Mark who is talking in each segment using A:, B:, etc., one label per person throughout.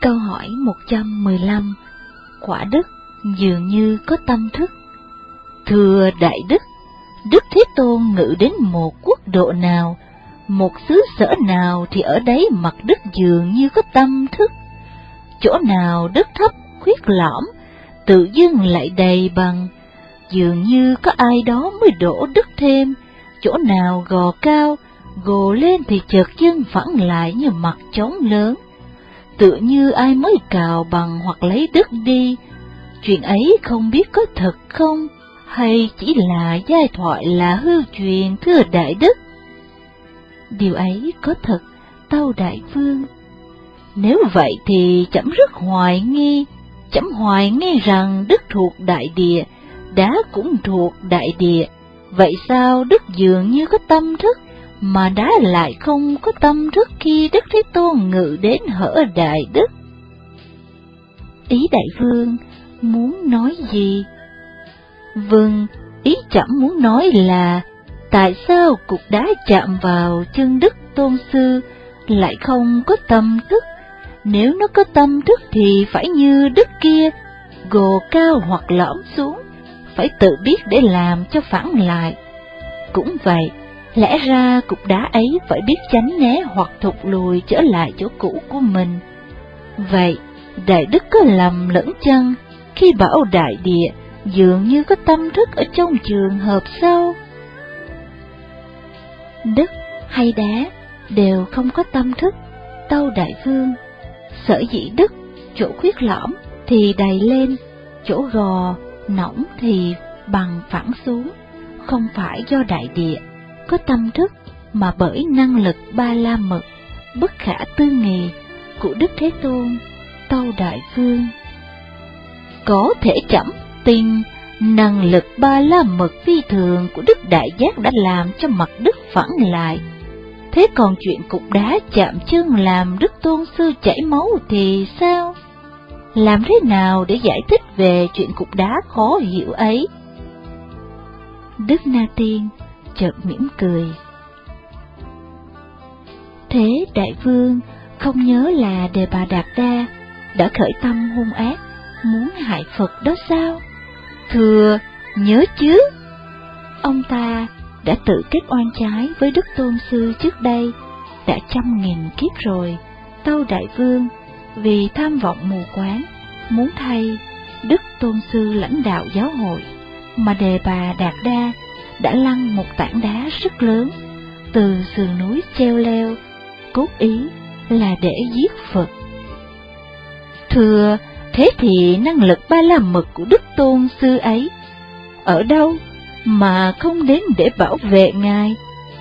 A: Câu hỏi 115. Quả đức dường như có tâm thức. Thưa Đại Đức, Đức Thế Tôn ngự đến một quốc độ nào, một xứ sở nào thì ở đấy mặt đất dường như có tâm thức. Chỗ nào đất thấp khuyết lõm, tự dưng lại đầy bằng, dường như có ai đó mới đổ đất thêm. Chỗ nào gò cao, gồ lên thì chợt dưng phẳng lại như mặt trống lớn, tự như ai mới cào bằng hoặc lấy đất đi. Chuyện ấy không biết có thật không, hay chỉ là giai thoại là hư truyền, thưa Đại Đức? Điều ấy có thật, tâu Đại Vương. Nếu vậy thì chấm rất hoài nghi, chấm hoài nghi rằng đất thuộc đại địa, đá cũng thuộc đại địa. Vậy sao đất dường như có tâm thức, mà đá lại không có tâm thức khi Đức Thế Tôn ngự đến hở Đại Đức? Ý Đại Vương muốn nói gì? Vâng, ý trẫm muốn nói là tại sao cục đá chạm vào chân Đức Tôn Sư lại không có tâm thức? Nếu nó có tâm thức thì phải như đất kia, gồ cao hoặc lõm xuống, phải tự biết để làm cho phẳng lại. Cũng vậy, lẽ ra cục đá ấy phải biết tránh né hoặc thụt lùi trở lại chỗ cũ của mình. Vậy, Đại Đức có lầm lẫn chăng khi bảo đại địa dường như có tâm thức ở trong trường hợp sau? Đất hay đá đều không có tâm thức, tâu Đại Vương. Sở dĩ đất chỗ khuyết lõm thì đầy lên, chỗ gò nõng thì bằng phẳng xuống, không phải do đại địa có tâm thức, mà bởi năng lực ba la mật bất khả tư nghì của Đức Thế Tôn, tâu Đại Vương. Có thể trẫm tin năng lực ba la mật phi thường của Đức Đại Giác đã làm cho mặt đất phẳng lại. Thế còn chuyện cục đá chạm chân làm Đức Tôn Sư chảy máu thì sao? Làm thế nào để giải thích về chuyện cục đá khó hiểu ấy? Đức Na Tiên chợt mỉm cười. Thế Đại Vương không nhớ là Đề Bà Đạt Đa đã khởi tâm hung ác, muốn hại Phật đó sao? Thưa, nhớ chứ. Ông ta đã tự kết oan trái với Đức Tôn Sư trước đây, đã 100.000 kiếp rồi, tâu Đại Vương, vì tham vọng mù quáng, muốn thay Đức Tôn Sư lãnh đạo giáo hội, mà Đề Bà Đạt Đa đã lăn một tảng đá rất lớn từ sườn núi treo leo, cốt ý là để giết Phật. Thưa, thế thì năng lực ba la mật của Đức Tôn Sư ấy ở đâu mà không đến để bảo vệ Ngài?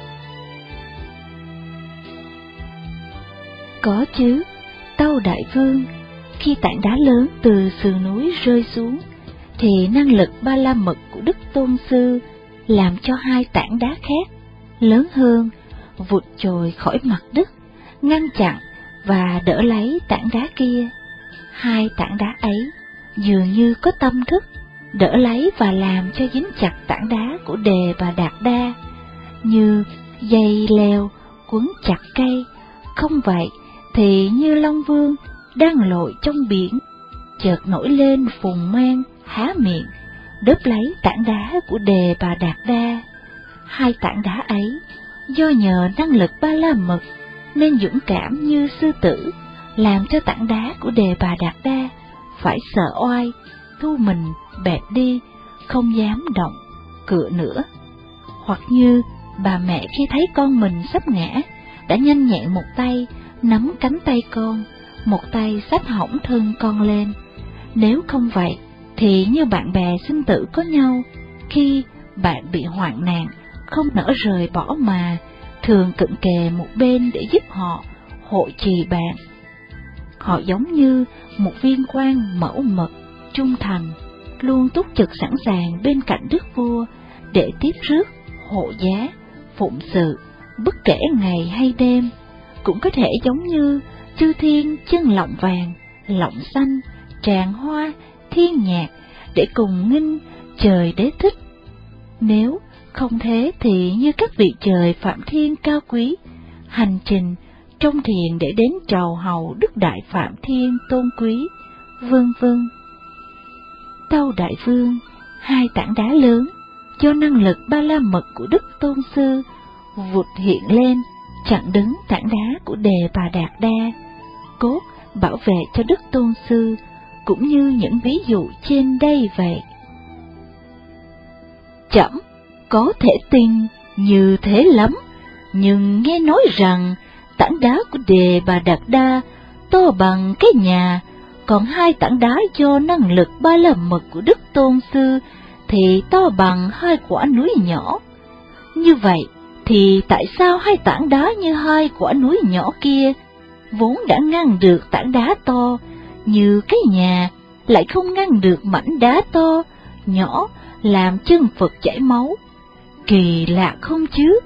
A: Có chứ, tâu Đại Vương. Khi tảng đá lớn từ sườn núi rơi xuống, thì năng lực ba la mật của Đức Tôn Sư làm cho hai tảng đá khác, lớn hơn, vụt trồi khỏi mặt đất, ngăn chặn và đỡ lấy tảng đá kia. Hai tảng đá ấy dường như có tâm thức, đỡ lấy và làm cho dính chặt tảng đá của Đề Bà Đạt Đa, như dây leo quấn chặt cây. Không vậy thì như Long Vương đang lội trong biển, chợt nổi lên phùng mang, há miệng, đớp lấy tảng đá của Đề Bà Đạt Đa. Hai tảng đá ấy, do nhờ năng lực ba la mật nên dũng cảm như sư tử, làm cho tảng đá của Đề Bà Đạt Đa phải sợ oai, thu mình bẹp đi, không dám động cựa nữa. Hoặc như bà mẹ khi thấy con mình sắp ngã, đã nhanh nhẹn một tay nắm cánh tay con, một tay xách hõng thân con lên. Nếu không vậy thì như bạn bè sinh tử có nhau, khi bạn bị hoạn nạn không nỡ rời bỏ mà thường cận kề một bên để giúp họ, hộ trì bạn. Họ giống như một viên quan mẫu mực, trung thành, luôn túc trực sẵn sàng bên cạnh đức vua để tiếp rước, hộ giá, phụng sự, bất kể ngày hay đêm. Cũng có thể giống như chư thiên chân lọng vàng, lọng xanh, tràng hoa, thiên nhạc để cùng nghinh trời đế thích. Nếu không thế thì như các vị trời phạm thiên cao quý, hành trình trong thiền để đến trầu hầu Đức Đại Phạm Thiên tôn quý, vân vân. Tâu Đại Vương, hai tảng đá lớn do năng lực Ba La Mật của Đức Tôn Sư vụt hiện lên chặn đứng tảng đá của Đề Bà Đạt Đa, cốt bảo vệ cho Đức Tôn Sư, cũng như những ví dụ trên đây vậy. Trẫm có thể tin như thế lắm, nhưng nghe nói rằng tảng đá của Đề Bà Đạt Đa to bằng cái nhà, còn hai tảng đá do năng lực Ba La Mật của Đức Tôn Sư thì to bằng hai quả núi nhỏ. Như vậy thì tại sao hai tảng đá như hai quả núi nhỏ kia, vốn đã ngăn được tảng đá to như cái nhà, lại không ngăn được mảnh đá to nhỏ làm chân Phật chảy máu? Kỳ lạ không chứ?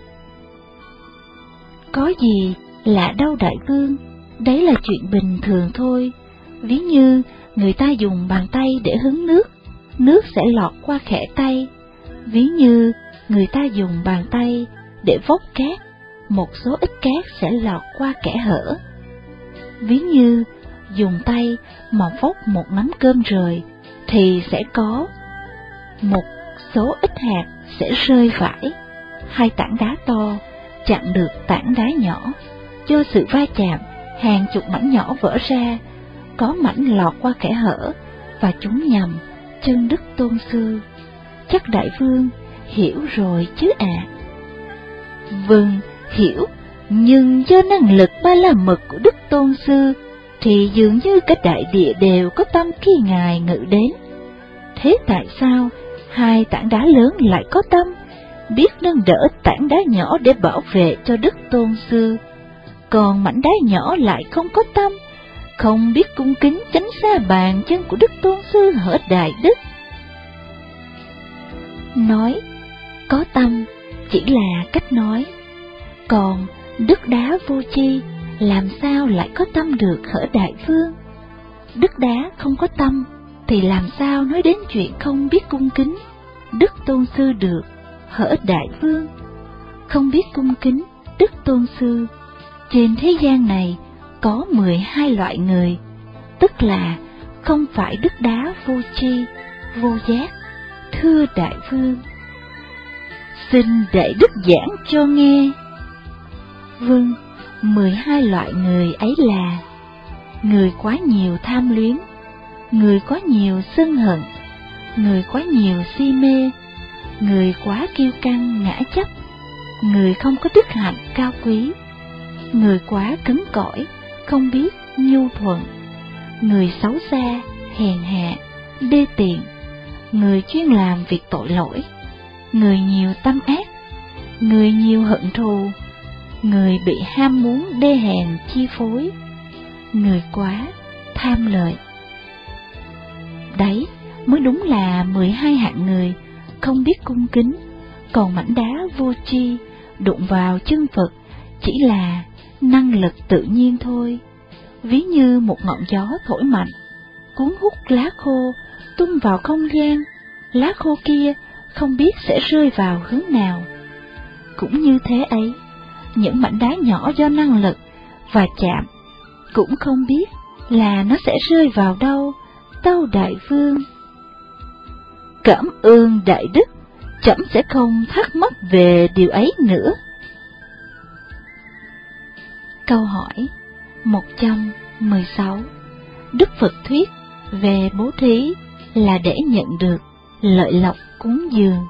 A: Có gì lạ đâu Đại Vương, đấy là chuyện bình thường thôi. Ví như người ta dùng bàn tay để hứng nước, nước sẽ lọt qua kẽ tay. Ví như người ta dùng bàn tay để vốc cát, một số ít cát sẽ lọt qua kẽ hở. Ví như dùng tay mà vốc một nắm cơm rời, thì sẽ có một số ít hạt sẽ rơi vãi. Hai tảng đá to chặn được tảng đá nhỏ, do sự va chạm hàng chục mảnh nhỏ vỡ ra, có mảnh lọt qua kẽ hở và chúng nhằm chân Đức Tôn Sư. Chắc Đại Vương hiểu rồi chứ ạ? Vâng, hiểu, nhưng do năng lực Ba La Mật của Đức Tôn Sư thì dường như cả đại địa đều có tâm khi Ngài ngự đến. Thế tại sao hai tảng đá lớn lại có tâm, biết nâng đỡ tảng đá nhỏ để bảo vệ cho Đức Tôn Sư, còn mảnh đá nhỏ lại không có tâm, không biết cung kính tránh xa bàn chân của Đức Tôn Sư hở đại đức? Nói có tâm chỉ là cách nói, còn Đức Đá vô tri làm sao lại có tâm được hở Đại Vương? Đức Đá không có tâm thì làm sao nói đến chuyện không biết cung kính Đức Tôn Sư được hở Đại Vương? Không biết cung kính Đức Tôn Sư, trên thế gian này có 12 loại người, tức là không phải Đức Đá vô tri, vô giác. Thưa Đại Vương, xin Đại Đức giảng cho nghe. Vâng, 12 loại người ấy là: người quá nhiều tham luyến, người quá nhiều sân hận, người quá nhiều si mê, người quá kiêu căng ngã chấp, người không có đức hạnh cao quý, người quá cứng cỏi, không biết nhu thuận, người xấu xa, hèn hạ, đê tiện, người chuyên làm việc tội lỗi, người nhiều tâm ác, người nhiều hận thù, người bị ham muốn đê hèn chi phối, người quá tham lợi. Đấy mới đúng là 12 hạng người không biết cung kính, còn mảnh đá vô tri đụng vào chân Phật chỉ là năng lực tự nhiên thôi. Ví như một ngọn gió thổi mạnh, cuốn hút lá khô tung vào không gian, lá khô kia không biết sẽ rơi vào hướng nào. Cũng như thế ấy, những mảnh đá nhỏ do năng lực và chạm cũng không biết là nó sẽ rơi vào đâu. Tâu Đại Vương, cảm ơn Đại Đức, trẫm sẽ không thắc mắc về điều ấy nữa. Câu hỏi 116. Đức Phật thuyết về bố thí là để nhận được lợi lộc cúng dường.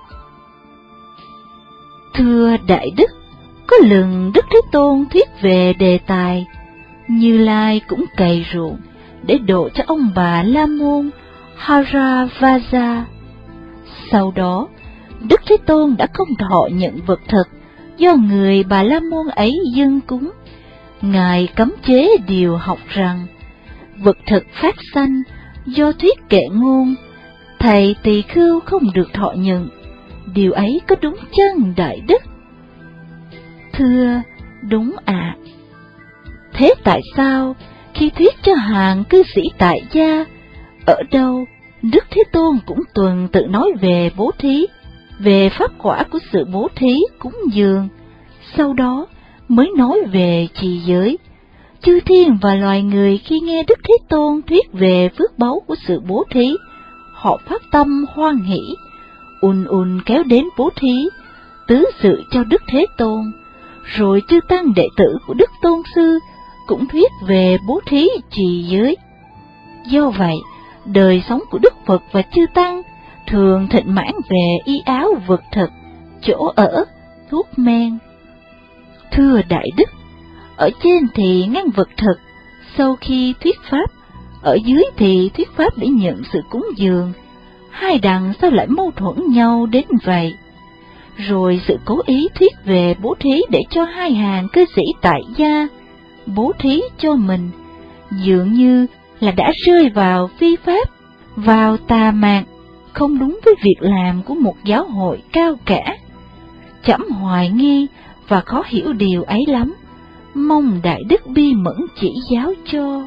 A: Thưa Đại Đức, có lần Đức Thế Tôn thuyết về đề tài Như Lai cũng cày ruộng để độ cho ông bà La Môn Haravaja. Sau đó, Đức Thế Tôn đã không thọ nhận vật thực do người Bà La Môn ấy dâng cúng. Ngài cấm chế điều học rằng vật thực phát sanh do thuyết kệ ngôn, thầy tỳ khưu không được thọ nhận. Điều ấy có đúng chân Đại Đức? Thưa, đúng ạ. Thế tại sao khi thuyết cho hàng cư sĩ tại gia, ở đâu Đức Thế Tôn cũng tuần tự nói về bố thí, về pháp quả của sự bố thí cúng dường, sau đó mới nói về trì giới. Chư thiên và loài người khi nghe Đức Thế Tôn thuyết về phước báu của sự bố thí, họ phát tâm hoan hỷ, kéo đến bố thí, tứ sự cho Đức Thế Tôn. Rồi chư tăng đệ tử của Đức Tôn Sư cũng thuyết về bố thí trì giới. Do vậy, đời sống của Đức Phật và chư tăng thường thịnh mãn về y áo vật thực, chỗ ở, thuốc men. Thưa Đại Đức, ở trên thì ngăn vật thực, sau khi thuyết pháp, ở dưới thì thuyết pháp để nhận sự cúng dường, hai đằng sao lại mâu thuẫn nhau đến vậy? Rồi sự cố ý thuyết về bố thí để cho hai hàng cư sĩ tại gia bố thí cho mình, dường như là đã rơi vào phi pháp, vào tà mạn, không đúng với việc làm của một giáo hội cao cả. Trẫm hoài nghi và khó hiểu điều ấy lắm, mong Đại Đức bi mẫn chỉ giáo cho.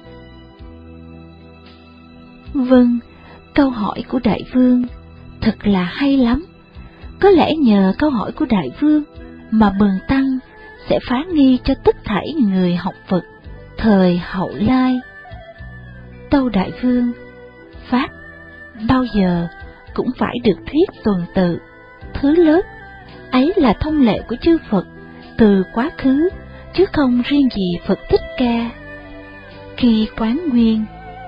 A: Vâng, câu hỏi của Đại Vương thật là hay lắm. Có lẽ nhờ câu hỏi của Đại Vương mà Bần Tăng sẽ phá nghi cho tất thảy người học Phật thời hậu lai. Tâu Đại Vương, pháp bao giờ cũng phải được thuyết tuần tự, thứ lớp, ấy là thông lệ của chư Phật từ quá khứ, chứ không riêng gì Phật Thích Ca. Khi quán nguyên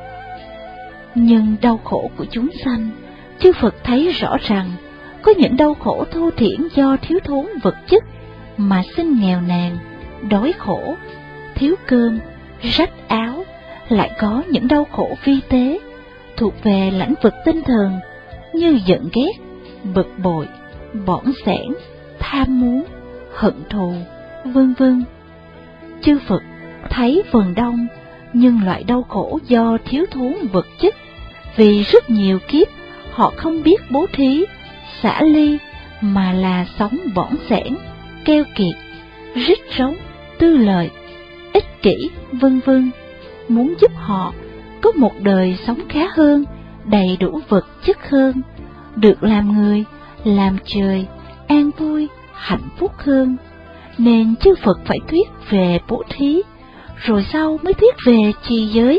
A: nhân đau khổ của chúng sanh, chư Phật thấy rõ rằng có những đau khổ thô thiển do thiếu thốn vật chất mà sinh nghèo nàn, đói khổ, thiếu cơm, rách áo, lại có những đau khổ vi tế thuộc về lãnh vực tinh thần như giận ghét, bực bội, bỏng sẻn, tham muốn, hận thù, vân vân. Chư Phật thấy phần đông nhưng loại đau khổ do thiếu thốn vật chất, vì rất nhiều kiếp họ không biết bố thí, xả ly, mà là sống bỏng sẻn, keo kiệt, rít rống, tư lợi, ích kỷ, vân vân, muốn giúp họ có một đời sống khá hơn, đầy đủ vật chất hơn, được làm người, làm trời, an vui, hạnh phúc hơn. Nên chư Phật phải thuyết về bố thí, rồi sau mới thuyết về trì giới.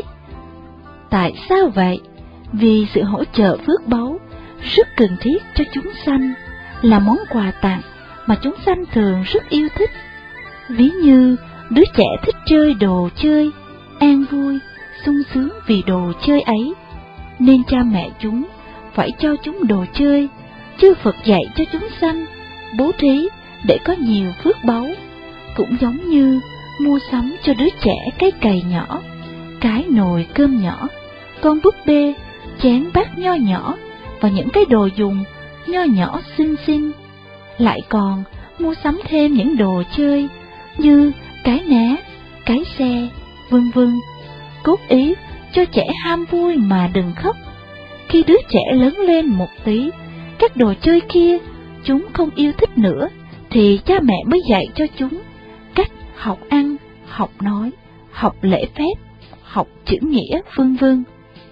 A: Tại sao vậy? Vì sự hỗ trợ phước báu rất cần thiết cho chúng sanh, là món quà tặng mà chúng sanh thường rất yêu thích. Ví như đứa trẻ thích chơi đồ chơi, an vui, sung sướng vì đồ chơi ấy, nên cha mẹ chúng phải cho chúng đồ chơi. Chư Phật dạy cho chúng sanh bố thí để có nhiều phước báu, cũng giống như mua sắm cho đứa trẻ cái cày nhỏ, cái nồi cơm nhỏ, con búp bê, chén bát nho nhỏ và những cái đồ dùng nho nhỏ xinh xinh. Lại còn mua sắm thêm những đồ chơi như cái ná, cái xe, vân vân, cốt ý cho trẻ ham vui mà đừng khóc. Khi đứa trẻ lớn lên một tí, các đồ chơi kia chúng không yêu thích nữa, thì cha mẹ mới dạy cho chúng cách học ăn, học nói, học lễ phép, học chữ nghĩa, vân vân.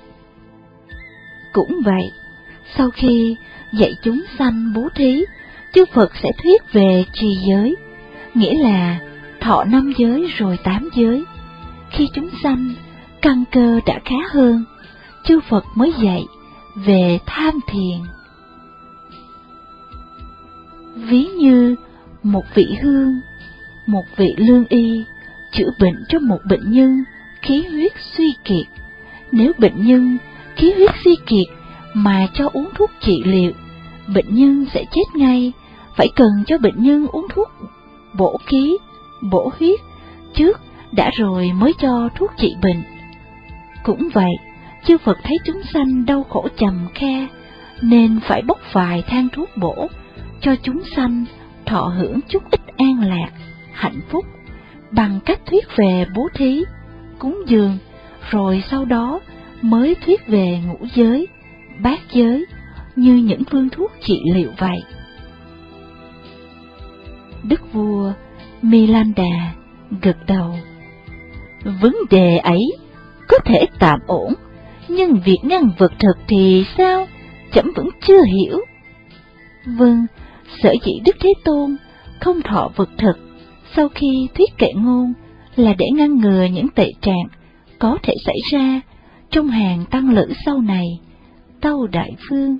A: Cũng vậy, sau khi dạy chúng sanh bố thí, chư Phật sẽ thuyết về trì giới, nghĩa là thọ 5 giới rồi 8 giới. Khi chúng sanh căn cơ đã khá hơn, chư Phật mới dạy về tham thiền. Ví như một vị hương, một vị lương y chữa bệnh cho một bệnh nhân khí huyết suy kiệt. Nếu bệnh nhân khí huyết suy kiệt mà cho uống thuốc trị liệu, bệnh nhân sẽ chết ngay, phải cần cho bệnh nhân uống thuốc bổ khí, bổ huyết trước đã rồi mới cho thuốc trị bệnh. Cũng vậy, chư Phật thấy chúng sanh đau khổ trầm kha, nên phải bốc vài thang thuốc bổ cho chúng sanh thọ hưởng chút ít an lạc, hạnh phúc, bằng cách thuyết về bố thí, cúng dường, rồi sau đó mới thuyết về ngũ giới, bát giới, như những phương thuốc trị liệu vậy. Đức vua Milanda gật đầu. Vấn đề ấy có thể tạm ổn, nhưng việc ngăn vật thực thì sao? Trẫm vẫn chưa hiểu. Vâng, sở dĩ Đức Thế Tôn không thọ vật thực, sau khi thuyết kệ ngôn là để ngăn ngừa những tệ trạng có thể xảy ra trong hàng tăng lữ sau này. Tâu Đại Vương: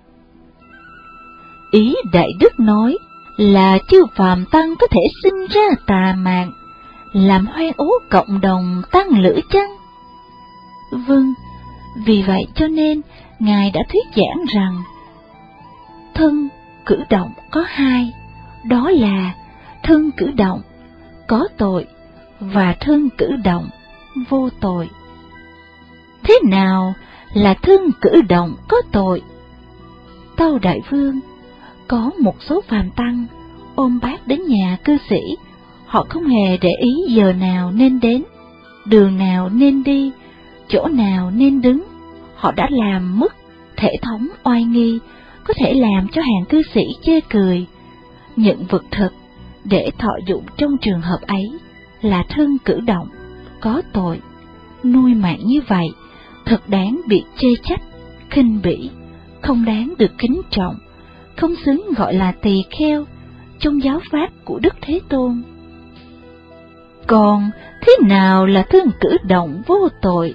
A: Ý Đại Đức nói là chư phàm tăng có thể sinh ra tà mạng, làm hoen ố cộng đồng tăng lữ chăng? Vâng, vì vậy cho nên Ngài đã thuyết giảng rằng thân cử động có hai, đó là thân cử động có tội và thân cử động vô tội. Thế nào là thân cử động có tội? Tâu Đại Vương: Có một số phàm tăng ôm bát đến nhà cư sĩ, họ không hề để ý giờ nào nên đến, đường nào nên đi, chỗ nào nên đứng. Họ đã làm mất thể thống oai nghi, có thể làm cho hàng cư sĩ chê cười. Những vật thực để thọ dụng trong trường hợp ấy là thân cử động có tội. Nuôi mạng như vậy thật đáng bị chê trách, khinh bỉ, không đáng được kính trọng, không xứng gọi là tỳ kheo trong giáo pháp của Đức Thế Tôn. Còn thế nào là thân cử động vô tội?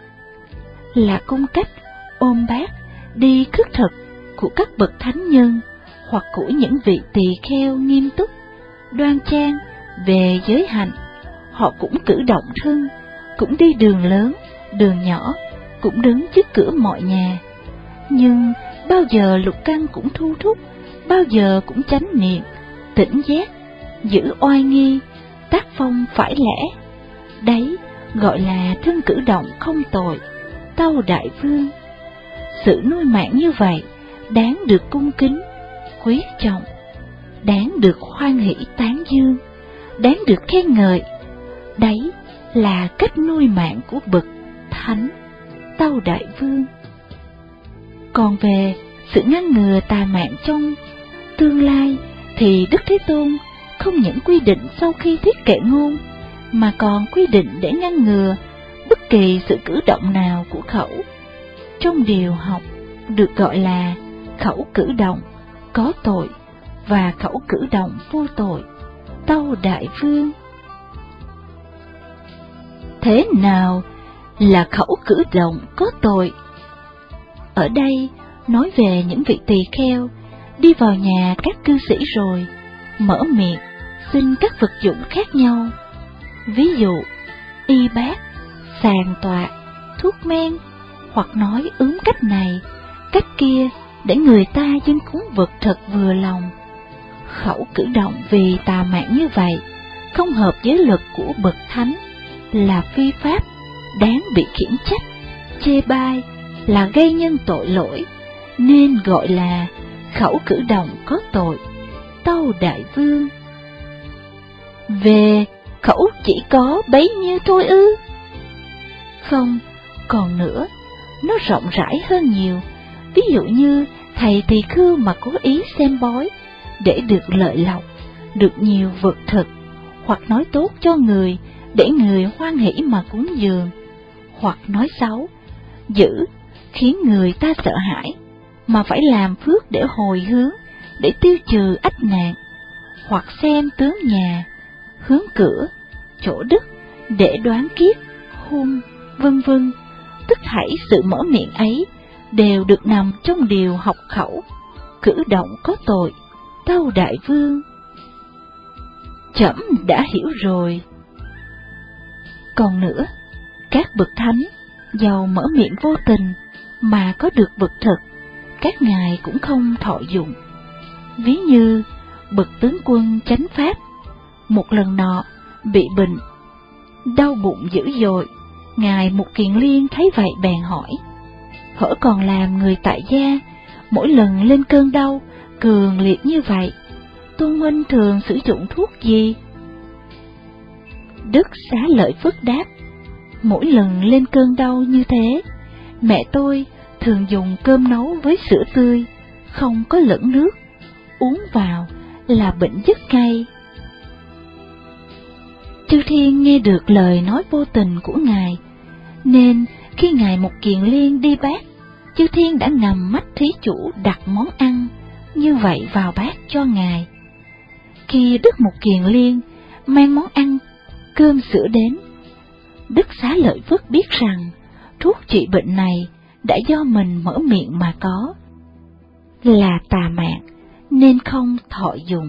A: Là cung cách ôm bát đi khất thực của các bậc thánh nhân hoặc của những vị tỳ kheo nghiêm túc, đoan trang về giới hạnh. Họ cũng cử động thân, cũng đi đường lớn, đường nhỏ, cũng đứng trước cửa mọi nhà. Nhưng bao giờ lục căn cũng thu thúc, bao giờ cũng chánh niệm, tỉnh giác, giữ oai nghi, tác phong phải lẽ. Đấy gọi là thân cử động không tội. Tâu Đại Vương: Sự nuôi mạng như vậy đáng được cung kính, quý trọng, đáng được hoan hỷ tán dương, đáng được khen ngợi. Đấy là cách nuôi mạng của bậc thánh. Tâu Đại Vương: Còn về sự ngăn ngừa tà mạng trong tương lai thì Đức Thế Tôn không những quy định sau khi thuyết kệ ngôn, mà còn quy định để ngăn ngừa bất kỳ sự cử động nào của khẩu. Trong điều học được gọi là khẩu cử động có tội và khẩu cử động vô tội. Tâu Đại Vương: Thế nào là khẩu cử động có tội? Ở đây nói về những vị tỳ kheo đi vào nhà các cư sĩ rồi mở miệng xin các vật dụng khác nhau, ví dụ y bát, sàn tọa, thuốc men, hoặc nói ướm cách này, cách kia để người ta dâng cúng vật thật vừa lòng. Khẩu cử động vì tà mạng như vậy không hợp với luật của bậc thánh, là phi pháp, đáng bị khiển trách, chê bai, là gây nhân tội lỗi, nên gọi là khẩu cử động có tội. Tâu Đại Vương: Về khẩu chỉ có bấy nhiêu thôi ư? Không, còn nữa, nó rộng rãi hơn nhiều. Ví dụ như thầy tỳ khưu mà cố ý xem bói để được lợi lộc, được nhiều vật thực, hoặc nói tốt cho người để người hoan hỷ mà cúng dường, hoặc nói xấu, dữ khiến người ta sợ hãi mà phải làm phước để hồi hướng, để tiêu trừ ách nạn, hoặc xem tướng nhà, hướng cửa, chỗ đất để đoán kiếp, hung, vân vân. Tất thảy sự mở miệng ấy đều được nằm trong điều học khẩu, cử động có tội. Tâu Đại Vương: Trẫm đã hiểu rồi. Còn nữa, các bậc thánh dầu mở miệng vô tình mà có được vật thực, các ngài cũng không thọ dụng. Ví như bậc tướng quân chánh pháp, một lần nọ bị bệnh, đau bụng dữ dội. Ngài Mục Kiền Liên thấy vậy bèn hỏi: Hỡi còn làm người tại gia, mỗi lần lên cơn đau cường liệt như vậy, Tôn huynh thường sử dụng thuốc gì? Đức Xá Lợi Phất đáp: Mỗi lần lên cơn đau như thế, mẹ tôi thường dùng cơm nấu với sữa tươi, không có lẫn nước, uống vào là bệnh dứt ngay. Chư thiên nghe được lời nói vô tình của ngài, nên khi ngài Mục Kiền Liên đi bát, chư thiên đã ngầm mắt thí chủ đặt món ăn như vậy vào bát cho ngài. Khi Đức Mục Kiền Liên mang món ăn, cơm sữa đến. Đức Xá Lợi Phất biết rằng thuốc trị bệnh này đã do mình mở miệng mà có, là tà mạng nên không thọ dụng.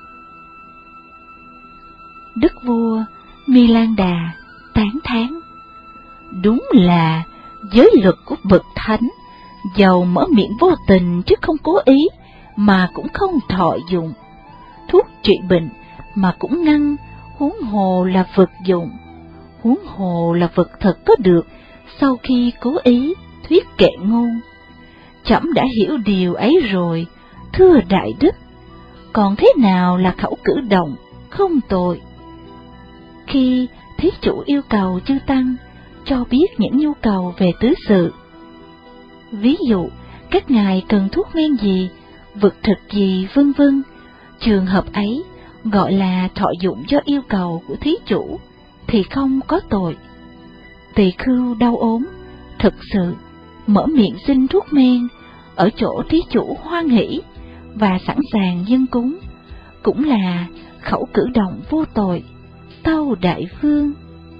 A: Đức vua Milan Đà tán thán: đúng là giới luật của bậc thánh, dầu mở miệng vô tình chứ không cố ý mà cũng không thọ dụng. Thuốc trị bệnh mà cũng ngăn, huống hồ là vật dụng, huống hồ là vật thật có được sau khi cố ý thuyết kệ ngôn. Trẫm đã hiểu điều ấy rồi, thưa đại đức, còn thế nào là khẩu cử động không tội? Khi thí chủ yêu cầu chư tăng cho biết những nhu cầu về tứ sự, ví dụ các ngài cần thuốc men gì, vật thực gì, vân vân, trường hợp ấy gọi là thọ dụng cho yêu cầu của thí chủ thì không có tội. Tỳ khưu đau ốm, thực sự mở miệng xin thuốc men ở chỗ thí chủ hoan hỷ và sẵn sàng dâng cúng, cũng là khẩu cử động vô tội, tâu đại vương.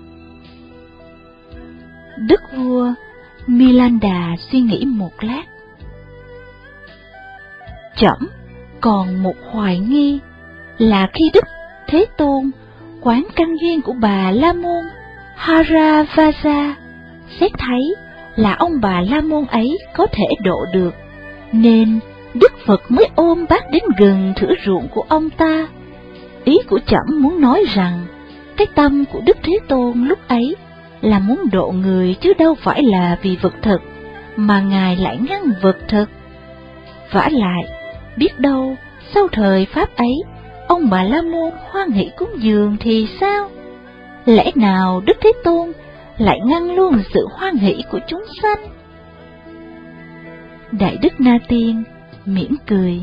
A: Đức vua Milan Đà suy nghĩ một lát. Trẫm còn một hoài nghi là khi Đức Thế Tôn quán căn duyên của bà La Môn Haravaja, xét thấy là ông bà La Môn ấy có thể độ được, nên Đức Phật mới ôm bác đến gần thửa ruộng của ông ta. Ý của trẫm muốn nói rằng cái tâm của Đức Thế Tôn lúc ấy là muốn độ người chứ đâu phải là vì vật thực, mà Ngài lại ngăn vật thực. Vả lại, biết đâu sau thời Pháp ấy, ông bà La Môn hoan hỷ cúng dường thì sao? Lẽ nào Đức Thế Tôn lại ngăn luôn sự hoan hỷ của chúng sanh? Đại đức Na Tiên mỉm cười.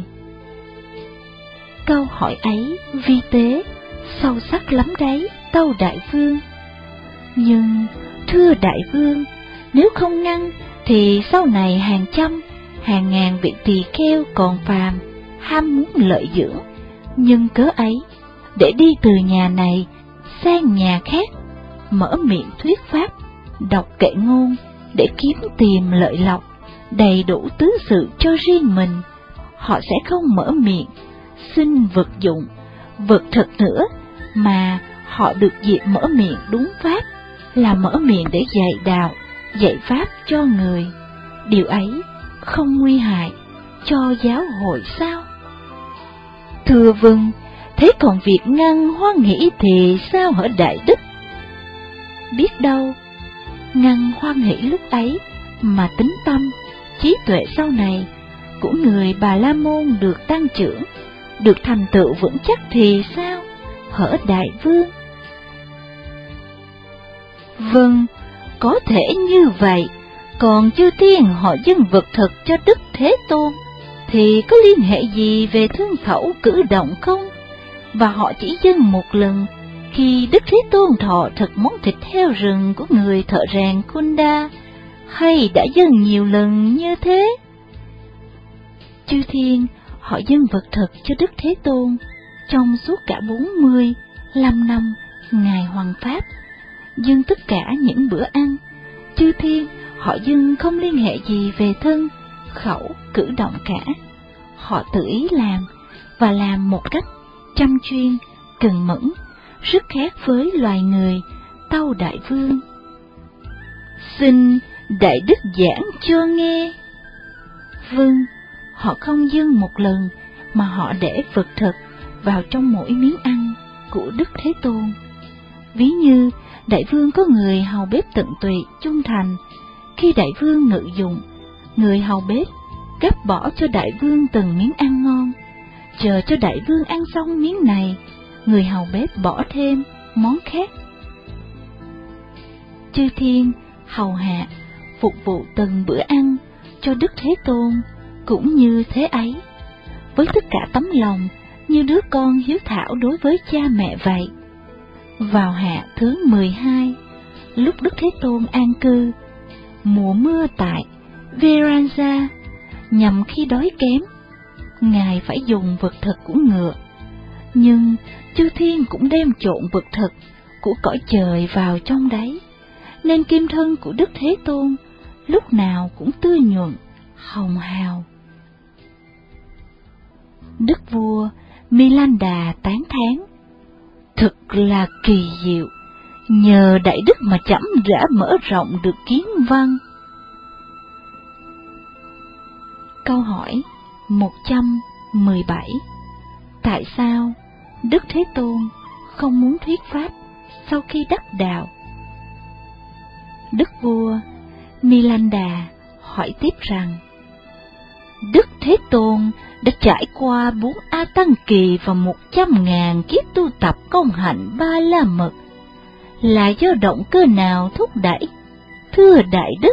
A: Câu hỏi ấy vi tế, sâu sắc lắm đấy, tâu đại vương. Nhưng thưa đại vương, nếu không ngăn thì sau này hàng trăm, hàng ngàn vị tỳ kheo còn phàm, ham muốn lợi dưỡng, nhưng cớ ấy để đi từ nhà này sang nhà khác, mở miệng thuyết pháp, đọc kệ ngôn để kiếm tìm lợi lộc, đầy đủ tứ sự cho riêng mình. Họ sẽ không mở miệng xin vật dụng, vật thực nữa, mà họ được dịp mở miệng đúng pháp, là mở miệng để dạy đạo, dạy pháp cho người. Điều ấy không nguy hại cho giáo hội sao? Thưa vâng, thế còn việc ngăn hoan hỷ thì sao hả đại đức? Biết đâu, ngăn hoan hỷ lúc ấy mà tính tâm, trí tuệ sau này của người Bà La Môn được tăng trưởng, được thành tựu vững chắc thì sao, hở đại vương? Vâng, có thể như vậy. Còn chư thiên họ dâng vật thực cho Đức Thế Tôn thì có liên hệ gì về thương khẩu cử động không? Và họ chỉ dâng một lần khi Đức Thế Tôn thọ thực món thịt heo rừng của người thợ rèn Kunda, hay đã dâng nhiều lần như thế? Chư thiên họ dâng vật thực cho Đức Thế Tôn trong suốt cả 45 năm Ngài Hoằng Pháp, dâng tất cả những bữa ăn. Chư thiên họ dâng không liên hệ gì về thân, khẩu, cử động cả. Họ tự ý làm, và làm một cách chăm chuyên, cần mẫn, rất khác với loài người, tâu đại vương. Xin đại đức giảng cho nghe. Vâng, họ không dâng một lần, mà họ để vật thực vào trong mỗi miếng ăn của Đức Thế Tôn. Ví như đại vương có người hầu bếp tận tụy, trung thành, khi đại vương ngự dụng, người hầu bếp gắp bỏ cho đại vương từng miếng ăn ngon, chờ cho đại vương ăn xong miếng này, người hầu bếp bỏ thêm món khác. Chư thiên hầu hạ phục vụ từng bữa ăn cho Đức Thế Tôn cũng như thế ấy, với tất cả tấm lòng như đứa con hiếu thảo đối với cha mẹ vậy. Vào hạ thứ 12, lúc Đức Thế Tôn an cư, mùa mưa tại Veranja, nhằm khi đói kém, Ngài phải dùng vật thực của ngựa, nhưng chư thiên cũng đem trộn vật thực của cõi trời vào trong đấy, nên kim thân của Đức Thế Tôn lúc nào cũng tươi nhuận, hồng hào. Đức vua Milanda tán thán: thực là kỳ diệu, nhờ đại đức mà trẫm đã mở rộng được kiến văn. Câu hỏi 117. Tại sao Đức Thế Tôn không muốn thuyết pháp sau khi đắc đạo? Đức vua Milanda hỏi tiếp rằng: Đức Thế Tôn đã trải qua 4 A Tăng Kỳ và 100.000 kiếp tu tập công hạnh Ba La Mật, là do động cơ nào thúc đẩy, thưa đại đức?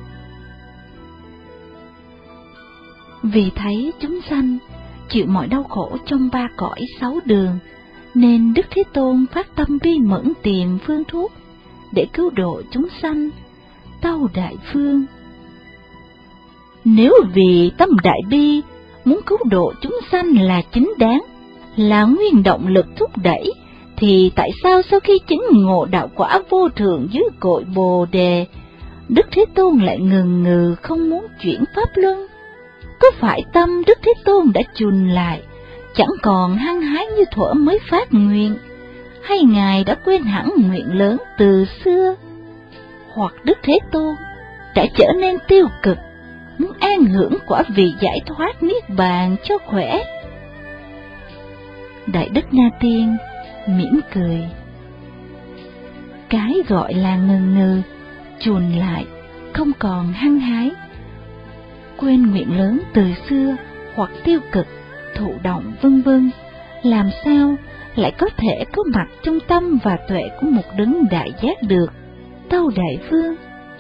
A: Vì thấy chúng sanh chịu mọi đau khổ trong 3 cõi 6 đường, nên Đức Thế Tôn phát tâm bi mẫn tìm phương thuốc để cứu độ chúng sanh. Tâu đại phương: nếu vì tâm đại bi muốn cứu độ chúng sanh là chính đáng, là nguyên động lực thúc đẩy, thì tại sao sau khi chứng ngộ đạo quả vô thượng dưới cội Bồ Đề, Đức Thế Tôn lại ngừng ngừ không muốn chuyển pháp luân? Có phải tâm Đức Thế Tôn đã chùn lại, chẳng còn hăng hái như thuở mới phát nguyện, hay Ngài đã quên hẳn nguyện lớn từ xưa? Hoặc Đức Thế Tôn đã trở nên tiêu cực, muốn an hưởng quả vị giải thoát niết bàn cho khỏe? Đại đức Na Tiên mỉm cười: cái gọi là ngừng ngừ, chùn lại, không còn hăng hái, quên nguyện lớn từ xưa, hoặc tiêu cực, thụ động vân vân, làm sao lại có thể có mặt trong tâm và tuệ của một đấng đại giác được, tâu đại phương?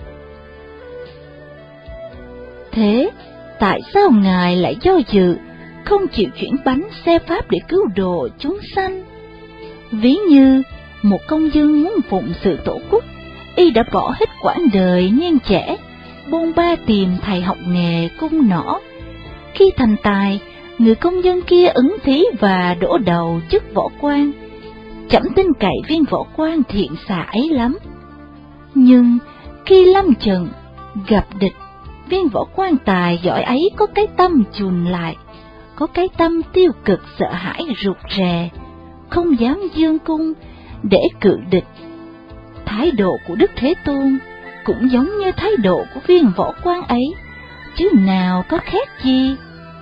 A: Thế tại sao Ngài lại do dự, không chịu chuyển bánh xe pháp để cứu độ chúng sanh? Ví như một công dân muốn phụng sự tổ quốc, y đã bỏ hết quãng đời niên trẻ, bôn ba tìm thầy học nghề cung nỏ. Khi thành tài, người công dân kia ứng thí và đổ đầu chức võ quan. Trẫm tin cậy viên võ quan thiện xạ ấy lắm. Nhưng khi lâm trận gặp địch, viên võ quan tài giỏi ấy có cái tâm chùn lại, có cái tâm tiêu cực sợ hãi rụt rè, không dám dương cung để cự địch. Thái độ của Đức Thế Tôn cũng giống như thái độ của viên võ quan ấy, chứ nào có khác gì.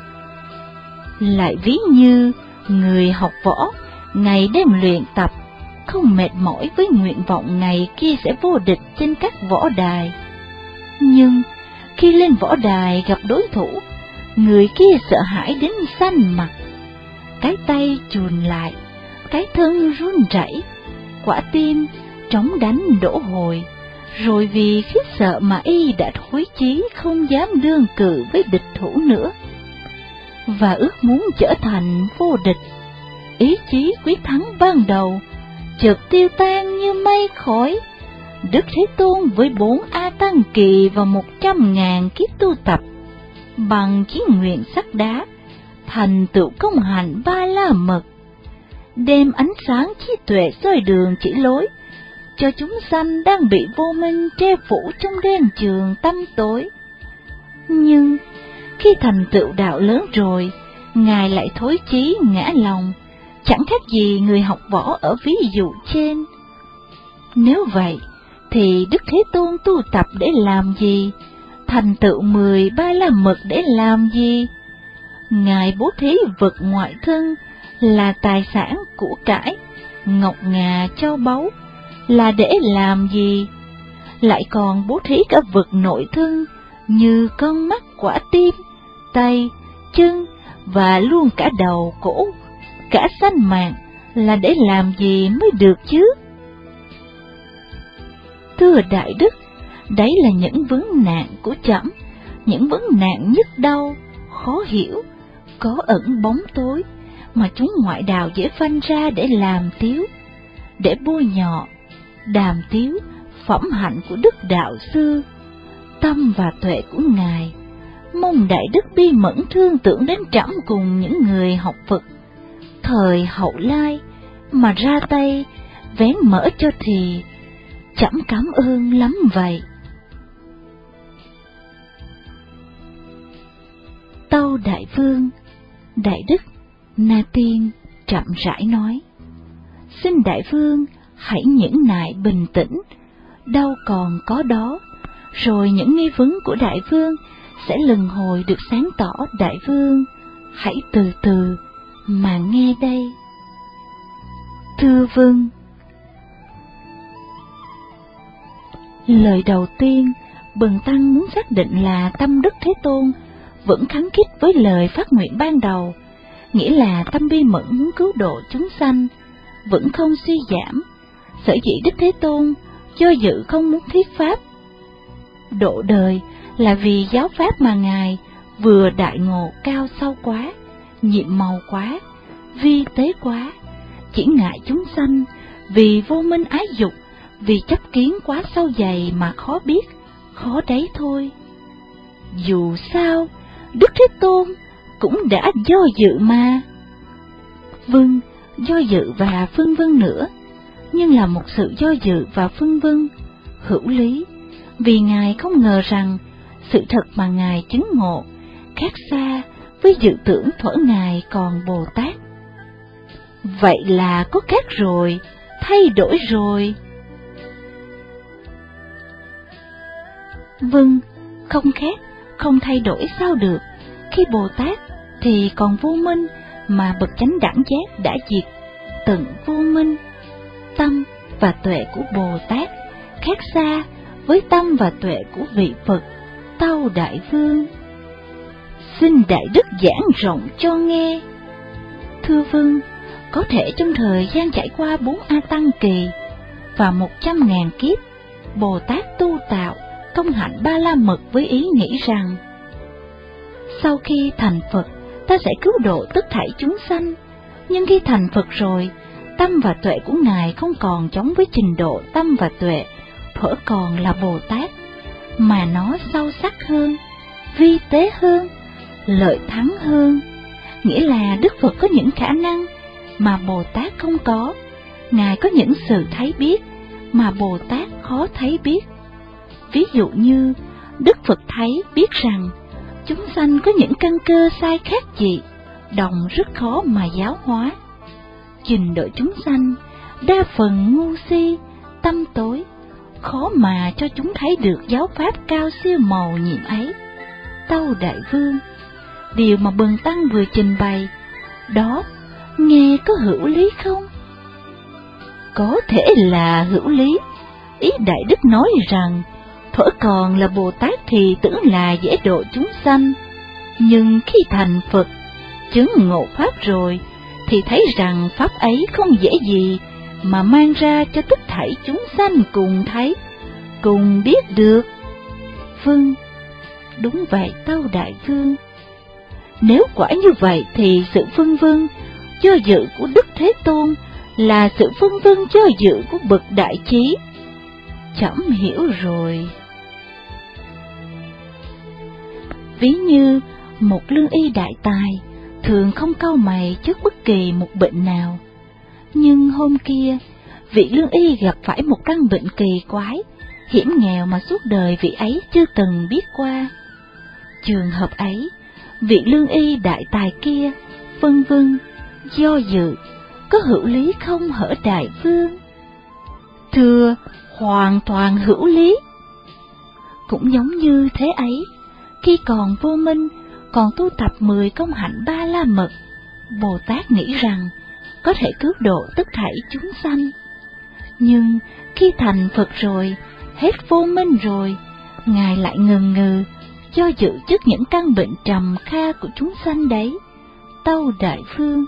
A: Lại ví như người học võ, ngày đêm luyện tập, không mệt mỏi với nguyện vọng ngày kia sẽ vô địch trên các võ đài. Nhưng khi lên võ đài gặp đối thủ, người kia sợ hãi đến xanh mặt, cái tay chùn lại, cái thân run rẩy, quả tim trống đánh đổ hồi, rồi vì khiếp sợ mà y đã thối chí không dám đương cự với địch thủ nữa, và ước muốn trở thành vô địch. Ý chí quyết thắng ban đầu chợt tiêu tan như mây khói. Đức Thế Tôn với 4 A Tăng Kỳ và 100.000 kiếp tu tập, bằng chí nguyện sắt đá, thành tựu công hạnh Ba La Mật, đem ánh sáng trí tuệ soi đường chỉ lối cho chúng sanh đang bị vô minh che phủ trong đen trường tăm tối. Nhưng khi thành tựu đạo lớn rồi, Ngài lại thối chí ngã lòng, chẳng khác gì người học võ ở ví dụ trên. Nếu vậy, thì Đức Thế Tôn tu tập để làm gì? Thành tựu 10 Ba La Mật để làm gì? Ngài bố thí vật ngoại thân là tài sản của cải, ngọc ngà châu báu là để làm gì? Lại còn bố thí cả vật nội thân như con mắt, quả tim, tay, chân và luôn cả đầu, cổ, cả sanh mạng là để làm gì mới được chứ? Thưa đại đức, đấy là những vấn nạn của trẫm, những vấn nạn nhức đau, khó hiểu, có ẩn bóng tối mà chúng ngoại đạo dễ phanh ra để làm tiếu, để bôi nhọ, đàm tiếu phẩm hạnh của đức đạo sư, tâm và tuệ của Ngài. Mong đại đức bi mẫn thương tưởng đến trẫm cùng những người học Phật, thời hậu lai mà ra tay vén mở cho thì trẫm cảm ơn lắm vậy. Tâu đại vương, đại đức Na Tiên chậm rãi nói: xin đại vương hãy nhẫn nại bình tĩnh, đâu còn có đó, rồi những nghi vấn của đại vương sẽ lần hồi được sáng tỏ. Đại vương hãy từ từ mà nghe đây. Thưa vâng. Lời đầu tiên, Bần Tăng muốn xác định là tâm Đức Thế Tôn vẫn khăng khít với lời phát nguyện ban đầu, nghĩa là tâm bi mẫn muốn cứu độ chúng sanh vẫn không suy giảm. Sở dĩ Đức Thế Tôn do dự không muốn thuyết pháp độ đời là vì giáo pháp mà Ngài vừa đại ngộ cao sâu quá, nhiệm màu quá, vi tế quá, chỉ ngại chúng sanh vì vô minh ái dục, vì chấp kiến quá sâu dày mà khó biết, khó đấy thôi. Dù sao, Đức Thế Tôn cũng đã do dự mà. Vâng, do dự và phân vân nữa, nhưng là một sự do dự và phân vân hữu lý, vì Ngài không ngờ rằng sự thật mà Ngài chứng ngộ khác xa với dự tưởng thuở Ngài còn Bồ Tát. Vậy là có khác rồi, thay đổi rồi. Vâng, không khác, không thay đổi sao được, khi Bồ Tát thì còn vô minh, mà bậc chánh đẳng giác đã diệt tận vô minh. Tâm và tuệ của Bồ Tát khác xa với tâm và tuệ của vị Phật. Tâu đại vương, xin đại đức giảng rộng cho nghe. Thưa vâng, có thể trong thời gian trải qua 4 A Tăng kỳ và 100.000 kiếp, Bồ Tát tu tạo công hạnh Ba La Mật với ý nghĩ rằng sau khi thành Phật ta sẽ cứu độ tất thảy chúng sanh. Nhưng khi thành Phật rồi, tâm và tuệ của Ngài không còn giống với trình độ tâm và tuệ thuở còn là Bồ Tát, mà nó sâu sắc hơn, vi tế hơn, lợi thắng hơn. Nghĩa là Đức Phật có những khả năng mà Bồ Tát không có, Ngài có những sự thấy biết mà Bồ Tát khó thấy biết. Ví dụ như Đức Phật thấy biết rằng chúng sanh có những căn cơ sai khác dị, đồng rất khó mà giáo hóa. Trình độ chúng sanh đa phần ngu si, tâm tối, khó mà cho chúng thấy được giáo pháp cao siêu màu nhiệm ấy. Tâu đại vương, điều mà Bần Tăng vừa trình bày đó nghe có hữu lý không? Có thể là hữu lý. Ý đại đức nói rằng thuở còn là Bồ Tát thì tưởng là dễ độ chúng sanh, nhưng khi thành Phật chứng ngộ pháp rồi thì thấy rằng pháp ấy không dễ gì mà mang ra cho tất thảy chúng sanh cùng thấy, cùng biết được. Vâng, đúng vậy tâu đại vương. Nếu quả như vậy thì sự phân vân do dự của Đức Thế Tôn là sự phân vân do dự của bậc đại trí. Trẫm hiểu rồi. Ví như một lương y đại tài thường không cau mày trước bất kỳ một bệnh nào, nhưng hôm kia vị lương y gặp phải một căn bệnh kỳ quái, hiểm nghèo mà suốt đời vị ấy chưa từng biết qua. Trường hợp ấy, vị lương y đại tài kia phân vân, do dự, có hữu lý không hở đại vương? Thưa, hoàn toàn hữu lý. Cũng giống như thế ấy, khi còn vô minh, còn tu tập 10 công hạnh Ba La Mật, Bồ Tát nghĩ rằng có thể cứu độ tất thảy chúng sanh. Nhưng khi thành Phật rồi, hết vô minh rồi, Ngài lại ngần ngừ, do dự trước những căn bệnh trầm kha của chúng sanh đấy. Tâu đại vương,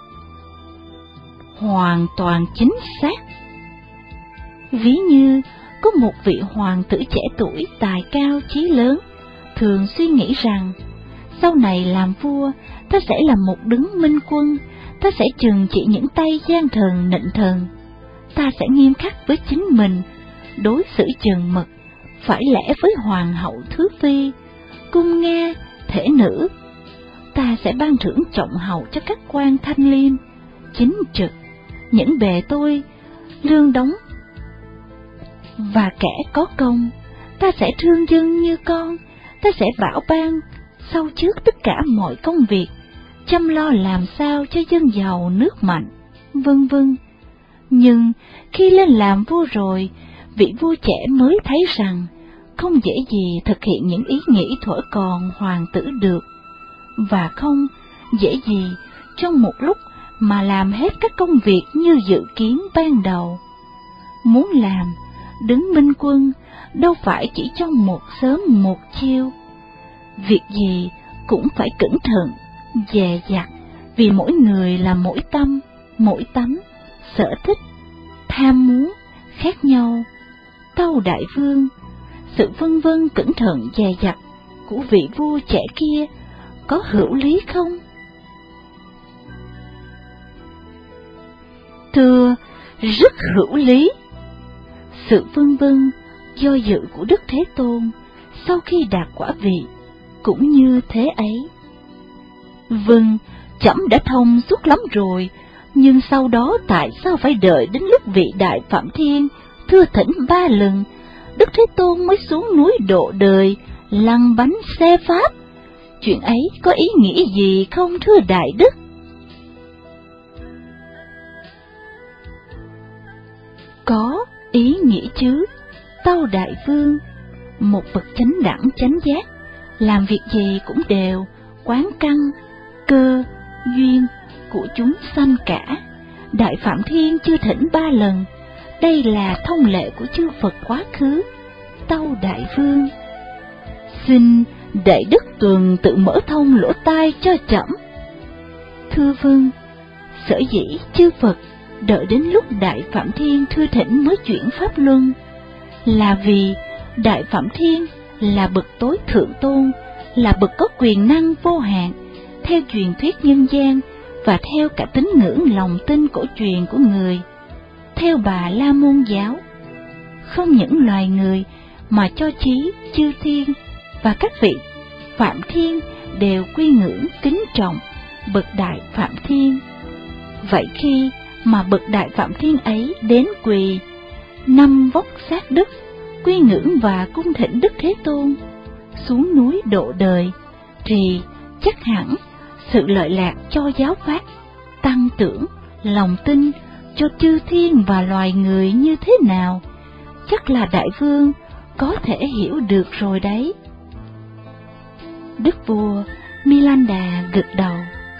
A: hoàn toàn chính xác. Ví như có một vị hoàng tử trẻ tuổi tài cao chí lớn, thường suy nghĩ rằng sau này làm vua, ta sẽ là một đứng minh quân, ta sẽ trừng trị những tay gian thần nịnh thần, ta sẽ nghiêm khắc với chính mình, đối xử chừng mực, phải lẽ với hoàng hậu thứ phi, cung Nga, thể nữ. Ta sẽ ban thưởng trọng hậu cho các quan thanh liêm, chính trực, những bề tôi lương đóng, và kẻ có công, ta sẽ thương dân như con, ta sẽ bảo ban sau trước tất cả mọi công việc, chăm lo làm sao cho dân giàu nước mạnh, vân vân. Nhưng khi lên làm vua rồi, vị vua trẻ mới thấy rằng không dễ gì thực hiện những ý nghĩ thuở còn hoàng tử được, và không dễ gì trong một lúc mà làm hết các công việc như dự kiến ban đầu. Muốn làm đứng minh quân đâu phải chỉ trong một sớm một chiều. Việc gì cũng phải cẩn thận, dè dặt, vì mỗi người là mỗi tâm, mỗi tánh, sở thích, tham muốn khác nhau. Tâu đại vương, sự vân vân cẩn thận dè dặt của vị vua trẻ kia có hữu lý không? Thưa, rất hữu lý. Sự vân vân do dự của Đức Thế Tôn sau khi đạt quả vị cũng như thế ấy. Vâng, trẫm đã thông suốt lắm rồi, nhưng sau đó tại sao phải đợi đến lúc vị Đại Phạm Thiên thưa thỉnh 3 lần, Đức Thế Tôn mới xuống núi độ đời, lăn bánh xe pháp? Chuyện ấy có ý nghĩa gì không thưa Đại Đức? Có ý nghĩa chứ, tâu đại vương. Một bậc chánh đẳng chánh giác, làm việc gì cũng đều quán căn, cơ, duyên của chúng sanh cả. Đại Phạm Thiên chưa thỉnh 3 lần, đây là thông lệ của chư Phật quá khứ. Tâu đại vương, xin Đại Đức Tuần tự mở thông lỗ tai cho trẫm. Thưa vâng, sở dĩ chư Phật đợi đến lúc Đại Phạm Thiên thưa thỉnh mới chuyển pháp luân, là vì Đại Phạm Thiên là bậc tối thượng tôn, là bậc có quyền năng vô hạn, theo truyền thuyết nhân gian và theo cả tín ngưỡng lòng tin cổ truyền của người. Theo Bà La Môn giáo, không những loài người mà cho chí chư thiên và các vị Phạm Thiên đều quy ngưỡng kính trọng bậc Đại Phạm Thiên. Vậy khi mà bậc Đại Phạm Thiên ấy đến quỳ 5 vóc sát đất, quy ngưỡng và cung thỉnh Đức Thế Tôn xuống núi độ đời, thì chắc hẳn sự lợi lạc cho giáo pháp, tăng trưởng lòng tin cho chư thiên và loài người như thế nào, chắc là đại vương có thể hiểu được rồi đấy. Đức vua Milanda gật đầu.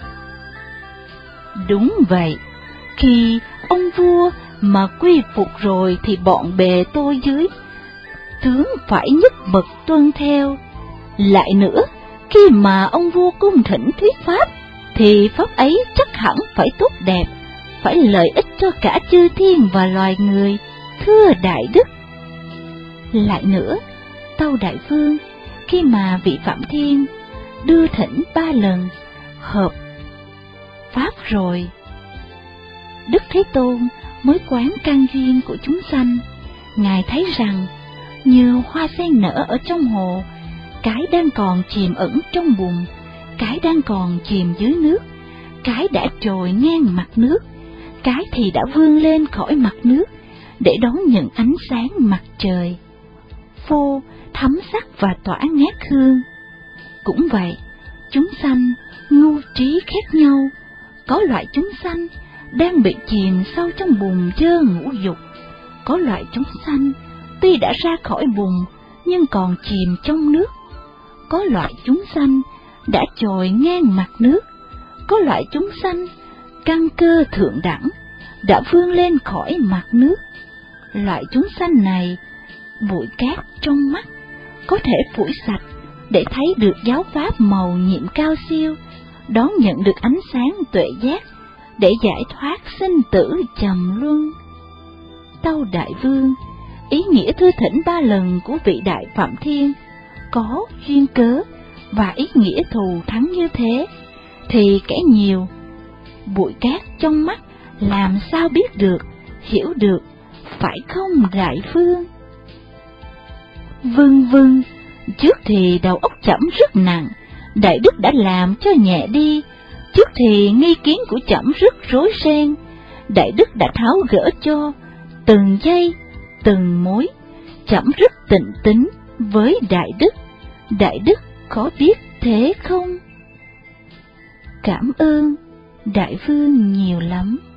A: Đúng vậy, khi ông vua mà quy phục rồi thì bọn bè tôi dưới tướng phải nhất bậc tuân theo. Lại nữa, khi mà ông vua cung thỉnh thuyết pháp, thì pháp ấy chắc hẳn phải tốt đẹp, phải lợi ích cho cả chư thiên và loài người, thưa Đại Đức. Lại nữa, tâu đại vương, khi mà vị Phạm Thiên đưa thỉnh 3 lần hợp pháp rồi, Đức Thế Tôn mới quán căn duyên của chúng sanh. Ngài thấy rằng như hoa sen nở ở trong hồ, cái đang còn chìm ẩn trong bùn, cái đang còn chìm dưới nước, cái đã trồi ngang mặt nước, cái thì đã vươn lên khỏi mặt nước để đón nhận ánh sáng mặt trời, phô thấm sắc và tỏa ngát hương. Cũng vậy, chúng sanh ngu trí khác nhau. Có loại chúng sanh đang bị chìm sâu trong bùn chơ ngũ dục, có loại chúng sanh tuy đã ra khỏi bùn nhưng còn chìm trong nước, có loại chúng sanh đã trồi ngang mặt nước, có loại chúng sanh căn cơ thượng đẳng đã vươn lên khỏi mặt nước. Loại chúng sanh này bụi cát trong mắt có thể phủi sạch để thấy được giáo pháp màu nhiệm cao siêu, đón nhận được ánh sáng tuệ giác để giải thoát sinh tử trầm luân. Tâu đại vương, ý nghĩa thưa thỉnh 3 lần của vị Đại Phạm Thiên có duyên cớ và ý nghĩa thù thắng như thế, thì kẻ nhiều bụi cát trong mắt làm sao biết được, hiểu được, phải không đại vương? Vâng vâng, trước thì đầu óc trẫm rất nặng, Đại Đức đã làm cho nhẹ đi, Trước thì nghi kiến của trẫm rất rối ren, đại đức đã tháo gỡ cho từng giây, từng mối. Trẫm rất tịnh tín với đại đức có biết thế không? Cảm ơn đại vương nhiều lắm.